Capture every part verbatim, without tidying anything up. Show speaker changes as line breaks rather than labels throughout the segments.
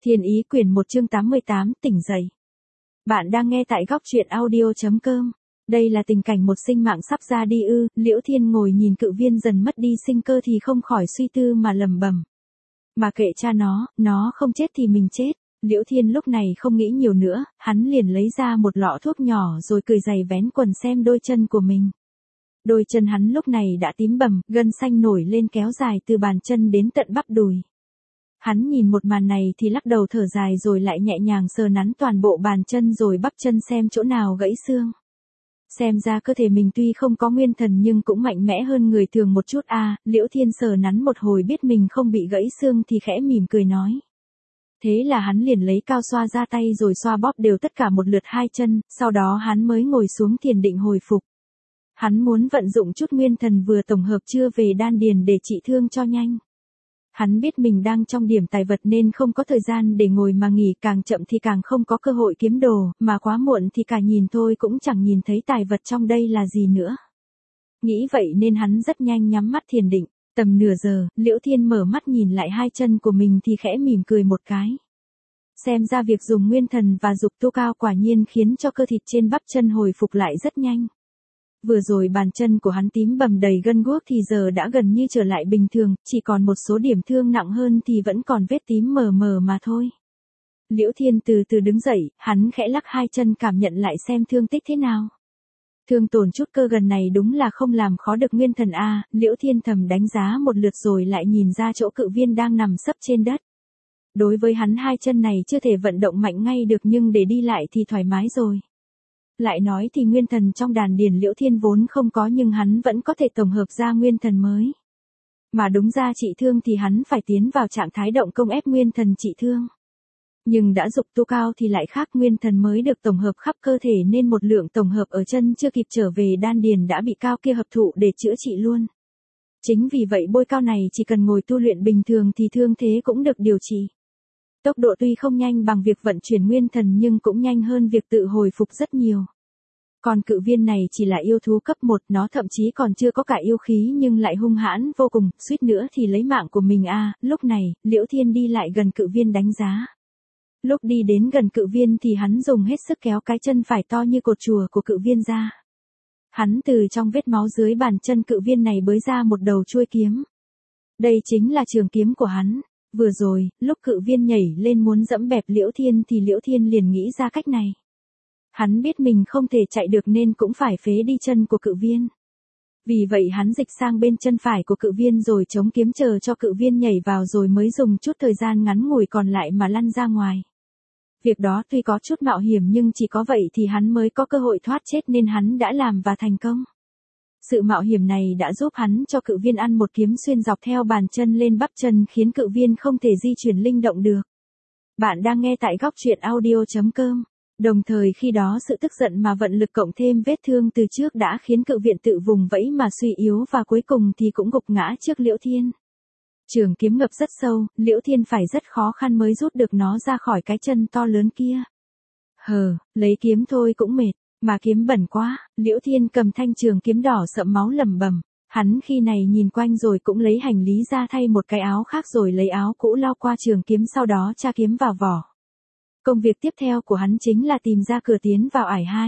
Thiên ý quyển một chương tám mươi tám, tỉnh dậy. Bạn đang nghe tại góc truyện audio chấm com. Đây là tình cảnh một sinh mạng sắp ra đi ư, Liễu Thiên ngồi nhìn cự viên dần mất đi sinh cơ thì không khỏi suy tư mà lẩm bẩm. Mà kệ cha nó, nó không chết thì mình chết. Liễu Thiên lúc này không nghĩ nhiều nữa, hắn liền lấy ra một lọ thuốc nhỏ rồi cười giày vén quần xem đôi chân của mình. Đôi chân hắn lúc này đã tím bầm, gân xanh nổi lên kéo dài từ bàn chân đến tận bắp đùi. Hắn nhìn một màn này thì lắc đầu thở dài rồi lại nhẹ nhàng sờ nắn toàn bộ bàn chân rồi bắp chân xem chỗ nào gãy xương. Xem ra cơ thể mình tuy không có nguyên thần nhưng cũng mạnh mẽ hơn người thường một chút a. À, Liễu Thiên sờ nắn một hồi biết mình không bị gãy xương thì khẽ mỉm cười nói. Thế là hắn liền lấy cao xoa ra tay rồi xoa bóp đều tất cả một lượt hai chân, sau đó hắn mới ngồi xuống thiền định hồi phục. Hắn muốn vận dụng chút nguyên thần vừa tổng hợp chưa về đan điền để trị thương cho nhanh. Hắn biết mình đang trong điểm tài vật nên không có thời gian để ngồi mà nghỉ, càng chậm thì càng không có cơ hội kiếm đồ, mà quá muộn thì cả nhìn thôi cũng chẳng nhìn thấy tài vật trong đây là gì nữa. Nghĩ vậy nên hắn rất nhanh nhắm mắt thiền định, tầm nửa giờ, Liễu Thiên mở mắt nhìn lại hai chân của mình thì khẽ mỉm cười một cái. Xem ra việc dùng nguyên thần và dục tu cao quả nhiên khiến cho cơ thịt trên bắp chân hồi phục lại rất nhanh. Vừa rồi bàn chân của hắn tím bầm đầy gân guốc thì giờ đã gần như trở lại bình thường, chỉ còn một số điểm thương nặng hơn thì vẫn còn vết tím mờ mờ mà thôi. Liễu Thiên từ từ đứng dậy, hắn khẽ lắc hai chân cảm nhận lại xem thương tích thế nào. Thương tổn chút cơ gần này đúng là không làm khó được nguyên thần a. Liễu Thiên thầm đánh giá một lượt rồi lại nhìn ra chỗ cự viên đang nằm sấp trên đất. Đối với hắn hai chân này chưa thể vận động mạnh ngay được nhưng để đi lại thì thoải mái rồi. Lại nói thì nguyên thần trong đàn điền Liễu Thiên vốn không có nhưng hắn vẫn có thể tổng hợp ra nguyên thần mới. Mà đúng ra trị thương thì hắn phải tiến vào trạng thái động công ép nguyên thần trị thương. Nhưng đã dục tu cao thì lại khác, nguyên thần mới được tổng hợp khắp cơ thể nên một lượng tổng hợp ở chân chưa kịp trở về đan điền đã bị cao kia hấp thụ để chữa trị luôn. Chính vì vậy bôi cao này chỉ cần ngồi tu luyện bình thường thì thương thế cũng được điều trị. Tốc độ tuy không nhanh bằng việc vận chuyển nguyên thần nhưng cũng nhanh hơn việc tự hồi phục rất nhiều. Còn cự viên này chỉ là yêu thú cấp một, nó thậm chí còn chưa có cả yêu khí nhưng lại hung hãn vô cùng, suýt nữa thì lấy mạng của mình a. À, lúc này, Liễu Thiên đi lại gần cự viên đánh giá. Lúc đi đến gần cự viên thì hắn dùng hết sức kéo cái chân phải to như cột chùa của cự viên ra. Hắn từ trong vết máu dưới bàn chân cự viên này bới ra một đầu chuôi kiếm. Đây chính là trường kiếm của hắn. Vừa rồi, lúc cự viên nhảy lên muốn dẫm bẹp Liễu Thiên thì Liễu Thiên liền nghĩ ra cách này. Hắn biết mình không thể chạy được nên cũng phải phế đi chân của cự viên. Vì vậy hắn dịch sang bên chân phải của cự viên rồi chống kiếm chờ cho cự viên nhảy vào rồi mới dùng chút thời gian ngắn ngủi còn lại mà lăn ra ngoài. Việc đó tuy có chút mạo hiểm nhưng chỉ có vậy thì hắn mới có cơ hội thoát chết nên hắn đã làm và thành công. Sự mạo hiểm này đã giúp hắn cho cự viên ăn một kiếm xuyên dọc theo bàn chân lên bắp chân khiến cự viên không thể di chuyển linh động được. Bạn đang nghe tại góc truyện audio chấm com. Đồng thời khi đó sự tức giận mà vận lực cộng thêm vết thương từ trước đã khiến cự viện tự vùng vẫy mà suy yếu và cuối cùng thì cũng gục ngã trước Liễu Thiên. Trường kiếm ngập rất sâu, Liễu Thiên phải rất khó khăn mới rút được nó ra khỏi cái chân to lớn kia. Hờ, lấy kiếm thôi cũng mệt. Mà kiếm bẩn quá, Liễu Thiên cầm thanh trường kiếm đỏ sậm máu lẩm bẩm. Hắn khi này nhìn quanh rồi cũng lấy hành lý ra thay một cái áo khác rồi lấy áo cũ lau qua trường kiếm sau đó tra kiếm vào vỏ. Công việc tiếp theo của hắn chính là tìm ra cửa tiến vào ải hai.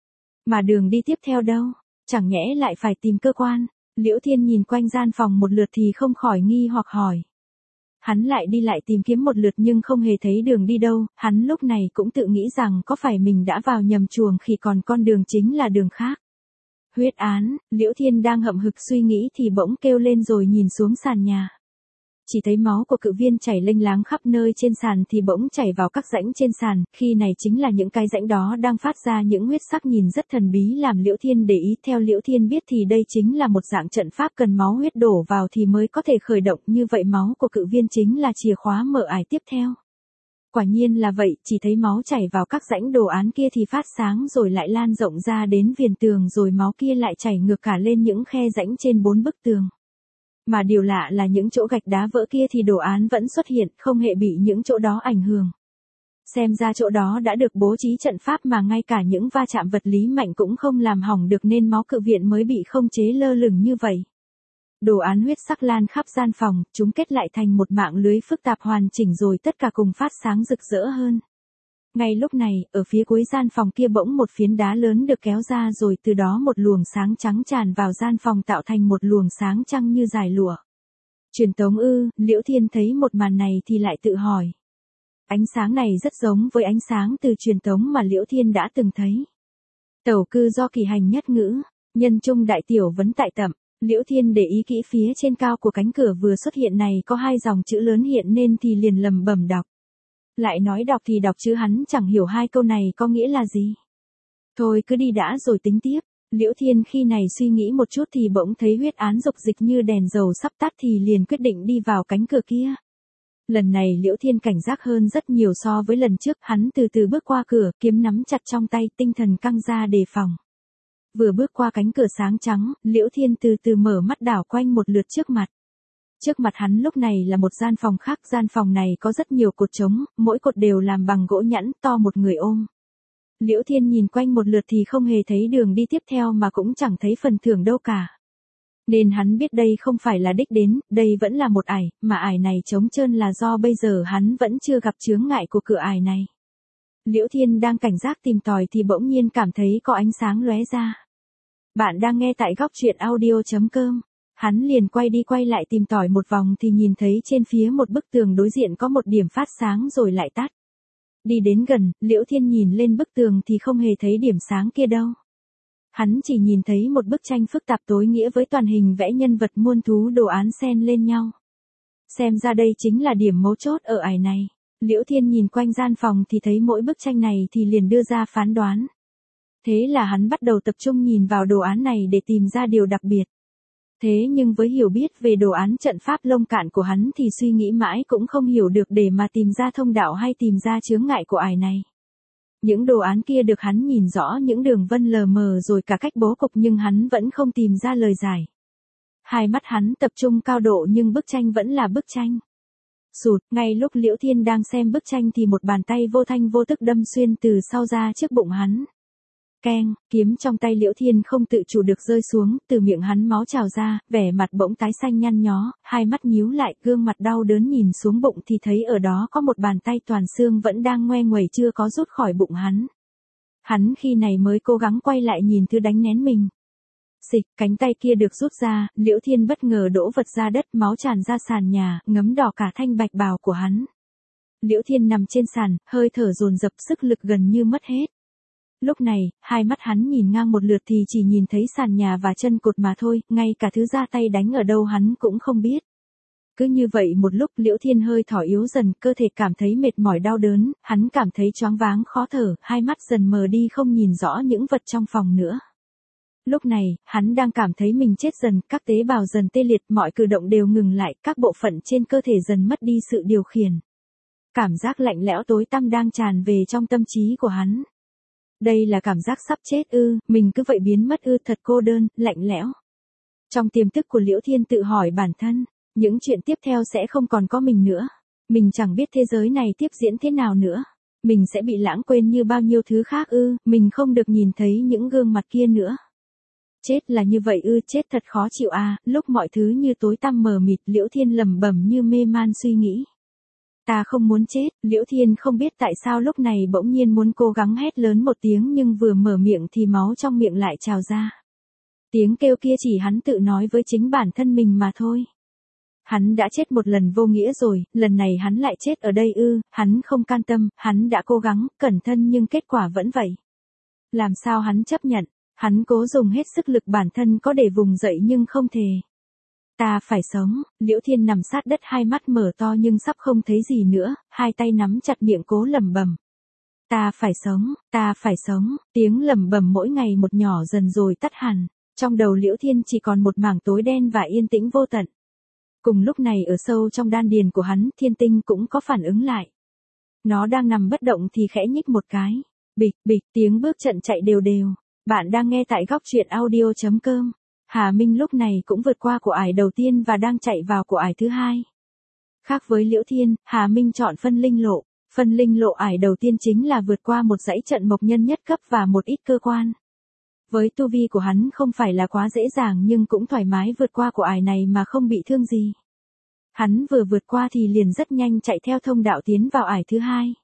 Mà đường đi tiếp theo đâu, chẳng nhẽ lại phải tìm cơ quan. Liễu Thiên nhìn quanh gian phòng một lượt thì không khỏi nghi hoặc hỏi. Hắn lại đi lại tìm kiếm một lượt nhưng không hề thấy đường đi đâu, hắn lúc này cũng tự nghĩ rằng có phải mình đã vào nhầm chuồng khi còn con đường chính là đường khác. Huyết án, Liễu Thiên đang hậm hực suy nghĩ thì bỗng kêu lên rồi nhìn xuống sàn nhà. Chỉ thấy máu của cự viên chảy lênh láng khắp nơi trên sàn thì bỗng chảy vào các rãnh trên sàn, khi này chính là những cái rãnh đó đang phát ra những huyết sắc nhìn rất thần bí làm Liễu Thiên để ý. Theo Liễu Thiên biết thì đây chính là một dạng trận pháp cần máu huyết đổ vào thì mới có thể khởi động, như vậy máu của cự viên chính là chìa khóa mở ải tiếp theo. Quả nhiên là vậy, chỉ thấy máu chảy vào các rãnh đồ án kia thì phát sáng rồi lại lan rộng ra đến viền tường rồi máu kia lại chảy ngược cả lên những khe rãnh trên bốn bức tường. Mà điều lạ là những chỗ gạch đá vỡ kia thì đồ án vẫn xuất hiện, không hề bị những chỗ đó ảnh hưởng. Xem ra chỗ đó đã được bố trí trận pháp mà ngay cả những va chạm vật lý mạnh cũng không làm hỏng được nên máu cự viện mới bị không chế lơ lửng như vậy. Đồ án huyết sắc lan khắp gian phòng, chúng kết lại thành một mạng lưới phức tạp hoàn chỉnh rồi tất cả cùng phát sáng rực rỡ hơn. Ngay lúc này, ở phía cuối gian phòng kia bỗng một phiến đá lớn được kéo ra rồi từ đó một luồng sáng trắng tràn vào gian phòng tạo thành một luồng sáng trăng như dải lụa. Truyền tống ư, Liễu Thiên thấy một màn này thì lại tự hỏi. Ánh sáng này rất giống với ánh sáng từ truyền tống mà Liễu Thiên đã từng thấy. Tẩu cư do kỳ hành nhất ngữ, nhân trung đại tiểu vấn tại tậm. Liễu Thiên để ý kỹ phía trên cao của cánh cửa vừa xuất hiện này có hai dòng chữ lớn hiện nên thì liền lầm bầm đọc. Lại nói đọc thì đọc chứ hắn chẳng hiểu hai câu này có nghĩa là gì. Thôi cứ đi đã rồi tính tiếp. Liễu Thiên khi này suy nghĩ một chút thì bỗng thấy huyết án dục dịch như đèn dầu sắp tắt thì liền quyết định đi vào cánh cửa kia. Lần này Liễu Thiên cảnh giác hơn rất nhiều so với lần trước, hắn từ từ bước qua cửa, kiếm nắm chặt trong tay, tinh thần căng ra đề phòng. Vừa bước qua cánh cửa sáng trắng, Liễu Thiên từ từ mở mắt đảo quanh một lượt trước mặt. Trước mặt hắn lúc này là một gian phòng khác, gian phòng này có rất nhiều cột trống, mỗi cột đều làm bằng gỗ nhẵn, to một người ôm. Liễu Thiên nhìn quanh một lượt thì không hề thấy đường đi tiếp theo mà cũng chẳng thấy phần thưởng đâu cả. Nên hắn biết đây không phải là đích đến, đây vẫn là một ải, mà ải này trống trơn là do bây giờ hắn vẫn chưa gặp chướng ngại của cửa ải này. Liễu Thiên đang cảnh giác tìm tòi thì bỗng nhiên cảm thấy có ánh sáng lóe ra. Bạn đang nghe tại góc truyện audio chấm com. Hắn liền quay đi quay lại tìm tòi một vòng thì nhìn thấy trên phía một bức tường đối diện có một điểm phát sáng rồi lại tắt. Đi đến gần, Liễu Thiên nhìn lên bức tường thì không hề thấy điểm sáng kia đâu. Hắn chỉ nhìn thấy một bức tranh phức tạp tối nghĩa với toàn hình vẽ nhân vật muôn thú đồ án xen lên nhau. Xem ra đây chính là điểm mấu chốt ở ải này. Liễu Thiên nhìn quanh gian phòng thì thấy mỗi bức tranh này thì liền đưa ra phán đoán. Thế là hắn bắt đầu tập trung nhìn vào đồ án này để tìm ra điều đặc biệt. Thế nhưng với hiểu biết về đồ án trận pháp lông cạn của hắn thì suy nghĩ mãi cũng không hiểu được để mà tìm ra thông đạo hay tìm ra chướng ngại của ải này. Những đồ án kia được hắn nhìn rõ những đường vân lờ mờ rồi cả cách bố cục nhưng hắn vẫn không tìm ra lời giải. Hai mắt hắn tập trung cao độ nhưng bức tranh vẫn là bức tranh. Sụt, ngay lúc Liễu Thiên đang xem bức tranh thì một bàn tay vô thanh vô tức đâm xuyên từ sau ra trước bụng hắn. Keng, kiếm trong tay Liễu Thiên không tự chủ được rơi xuống, từ miệng hắn máu trào ra, vẻ mặt bỗng tái xanh nhăn nhó, hai mắt nhíu lại, gương mặt đau đớn nhìn xuống bụng thì thấy ở đó có một bàn tay toàn xương vẫn đang ngoe nguẩy chưa có rút khỏi bụng hắn. Hắn khi này mới cố gắng quay lại nhìn thứ đánh nén mình. Xịch, cánh tay kia được rút ra, Liễu Thiên bất ngờ đổ vật ra đất, máu tràn ra sàn nhà, ngấm đỏ cả thanh bạch bào của hắn. Liễu Thiên nằm trên sàn, hơi thở dồn dập, sức lực gần như mất hết. Lúc này, hai mắt hắn nhìn ngang một lượt thì chỉ nhìn thấy sàn nhà và chân cột mà thôi, ngay cả thứ ra tay đánh ở đâu hắn cũng không biết. Cứ như vậy một lúc Liễu Thiên hơi thở yếu dần, cơ thể cảm thấy mệt mỏi đau đớn, hắn cảm thấy choáng váng khó thở, hai mắt dần mờ đi không nhìn rõ những vật trong phòng nữa. Lúc này, hắn đang cảm thấy mình chết dần, các tế bào dần tê liệt, mọi cử động đều ngừng lại, các bộ phận trên cơ thể dần mất đi sự điều khiển. Cảm giác lạnh lẽo tối tăm đang tràn về trong tâm trí của hắn. Đây là cảm giác sắp chết ư, mình cứ vậy biến mất ư, thật cô đơn, lạnh lẽo. Trong tiềm thức của Liễu Thiên tự hỏi bản thân, những chuyện tiếp theo sẽ không còn có mình nữa. Mình chẳng biết thế giới này tiếp diễn thế nào nữa. Mình sẽ bị lãng quên như bao nhiêu thứ khác ư, mình không được nhìn thấy những gương mặt kia nữa. Chết là như vậy ư, chết thật khó chịu à, lúc mọi thứ như tối tăm mờ mịt Liễu Thiên lẩm bẩm như mê man suy nghĩ. Ta không muốn chết, Liễu Thiên không biết tại sao lúc này bỗng nhiên muốn cố gắng hét lớn một tiếng nhưng vừa mở miệng thì máu trong miệng lại trào ra. Tiếng kêu kia chỉ hắn tự nói với chính bản thân mình mà thôi. Hắn đã chết một lần vô nghĩa rồi, lần này hắn lại chết ở đây ư, hắn không can tâm, hắn đã cố gắng, cẩn thân nhưng kết quả vẫn vậy. Làm sao hắn chấp nhận, hắn cố dùng hết sức lực bản thân có để vùng dậy nhưng không thể. Ta phải sống, Liễu Thiên nằm sát đất hai mắt mở to nhưng sắp không thấy gì nữa, hai tay nắm chặt miệng cố lẩm bẩm. Ta phải sống, ta phải sống, tiếng lẩm bẩm mỗi ngày một nhỏ dần rồi tắt hẳn, trong đầu Liễu Thiên chỉ còn một mảng tối đen và yên tĩnh vô tận. Cùng lúc này ở sâu trong đan điền của hắn, thiên tinh cũng có phản ứng lại. Nó đang nằm bất động thì khẽ nhích một cái, bịch bịch tiếng bước trận chạy đều đều. Bạn đang nghe tại góc truyện audio chấm com. Hà Minh lúc này cũng vượt qua của ải đầu tiên và đang chạy vào của ải thứ hai. Khác với Liễu Thiên, Hà Minh chọn phân linh lộ. Phân linh lộ ải đầu tiên chính là vượt qua một dãy trận mộc nhân nhất cấp và một ít cơ quan. Với tu vi của hắn không phải là quá dễ dàng nhưng cũng thoải mái vượt qua của ải này mà không bị thương gì. Hắn vừa vượt qua thì liền rất nhanh chạy theo thông đạo tiến vào ải thứ hai.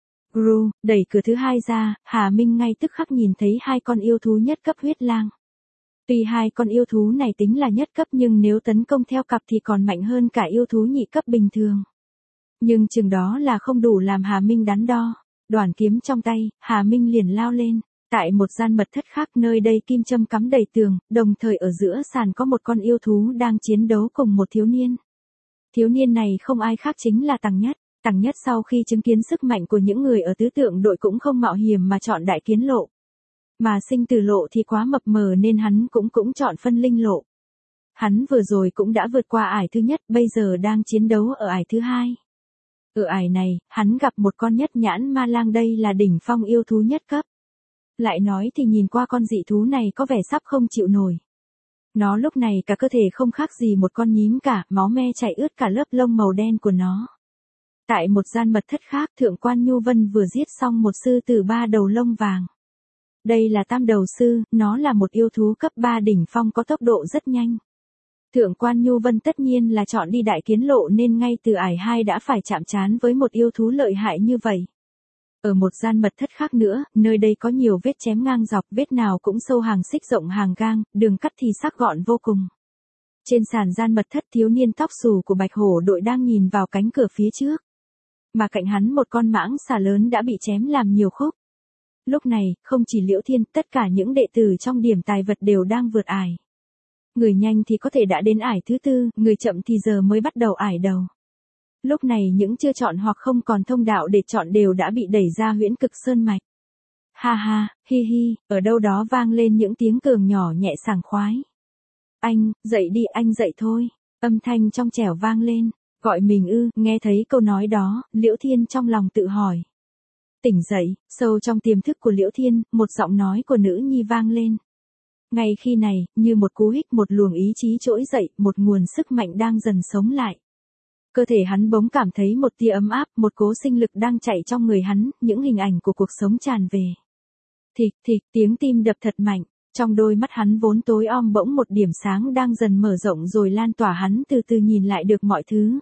Gru, đẩy cửa thứ hai ra, Hà Minh ngay tức khắc nhìn thấy hai con yêu thú nhất cấp huyết lang. Tuy hai con yêu thú này tính là nhất cấp nhưng nếu tấn công theo cặp thì còn mạnh hơn cả yêu thú nhị cấp bình thường. Nhưng chừng đó là không đủ làm Hà Minh đắn đo. Đoản kiếm trong tay, Hà Minh liền lao lên. Tại một gian mật thất khác nơi đây kim châm cắm đầy tường, đồng thời ở giữa sàn có một con yêu thú đang chiến đấu cùng một thiếu niên. Thiếu niên này không ai khác chính là Tằng Nhất. Tằng Nhất sau khi chứng kiến sức mạnh của những người ở tứ tượng đội cũng không mạo hiểm mà chọn đại kiến lộ. Mà sinh tử lộ thì quá mập mờ nên hắn cũng cũng chọn phân linh lộ. Hắn vừa rồi cũng đã vượt qua ải thứ nhất, bây giờ đang chiến đấu ở ải thứ hai. Ở ải này, hắn gặp một con nhất nhãn ma lang, đây là đỉnh phong yêu thú nhất cấp. Lại nói thì nhìn qua con dị thú này có vẻ sắp không chịu nổi. Nó lúc này cả cơ thể không khác gì một con nhím cả, máu me chảy ướt cả lớp lông màu đen của nó. Tại một gian mật thất khác, Thượng quan Nhu Vân vừa giết xong một sư tử ba đầu lông vàng. Đây là tam đầu sư, nó là một yêu thú cấp ba đỉnh phong có tốc độ rất nhanh. Thượng quan Nhu Vân tất nhiên là chọn đi đại kiến lộ nên ngay từ ải hai đã phải chạm trán với một yêu thú lợi hại như vậy. Ở một gian mật thất khác nữa, nơi đây có nhiều vết chém ngang dọc, vết nào cũng sâu hàng xích rộng hàng gang, đường cắt thì sắc gọn vô cùng. Trên sàn gian mật thất, thiếu niên tóc xù của Bạch Hổ đội đang nhìn vào cánh cửa phía trước. Mà cạnh hắn một con mãng xà lớn đã bị chém làm nhiều khúc. Lúc này, không chỉ Liễu Thiên, tất cả những đệ tử trong điểm tài vật đều đang vượt ải. Người nhanh thì có thể đã đến ải thứ tư, người chậm thì giờ mới bắt đầu ải đầu. Lúc này những chưa chọn hoặc không còn thông đạo để chọn đều đã bị đẩy ra huyễn cực sơn mạch. Ha ha, hi hi, ở đâu đó vang lên những tiếng cường nhỏ nhẹ sảng khoái. Anh, dậy đi, anh dậy thôi. Âm thanh trong trẻo vang lên. Gọi mình ư, nghe thấy câu nói đó, Liễu Thiên trong lòng tự hỏi. Tỉnh dậy, sâu trong tiềm thức của Liễu Thiên, một giọng nói của nữ nhi vang lên. Ngay khi này, như một cú hích, một luồng ý chí trỗi dậy, một nguồn sức mạnh đang dần sống lại. Cơ thể hắn bỗng cảm thấy một tia ấm áp, một cỗ sinh lực đang chạy trong người hắn, những hình ảnh của cuộc sống tràn về. Thịch thịch, tiếng tim đập thật mạnh, trong đôi mắt hắn vốn tối om bỗng một điểm sáng đang dần mở rộng rồi lan tỏa, hắn từ từ nhìn lại được mọi thứ.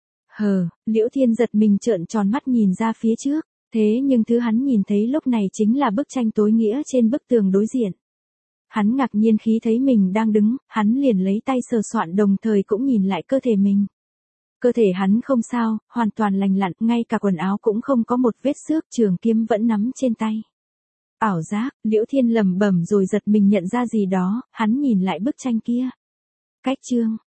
Hờ, Liễu Thiên giật mình trợn tròn mắt nhìn ra phía trước, thế nhưng thứ hắn nhìn thấy lúc này chính là bức tranh tối nghĩa trên bức tường đối diện. Hắn ngạc nhiên khi thấy mình đang đứng, hắn liền lấy tay sờ soạn đồng thời cũng nhìn lại cơ thể mình. Cơ thể hắn không sao, hoàn toàn lành lặn, ngay cả quần áo cũng không có một vết xước, trường kiếm vẫn nắm trên tay. Ảo giác, Liễu Thiên lẩm bẩm rồi giật mình nhận ra gì đó, hắn nhìn lại bức tranh kia. Cách chương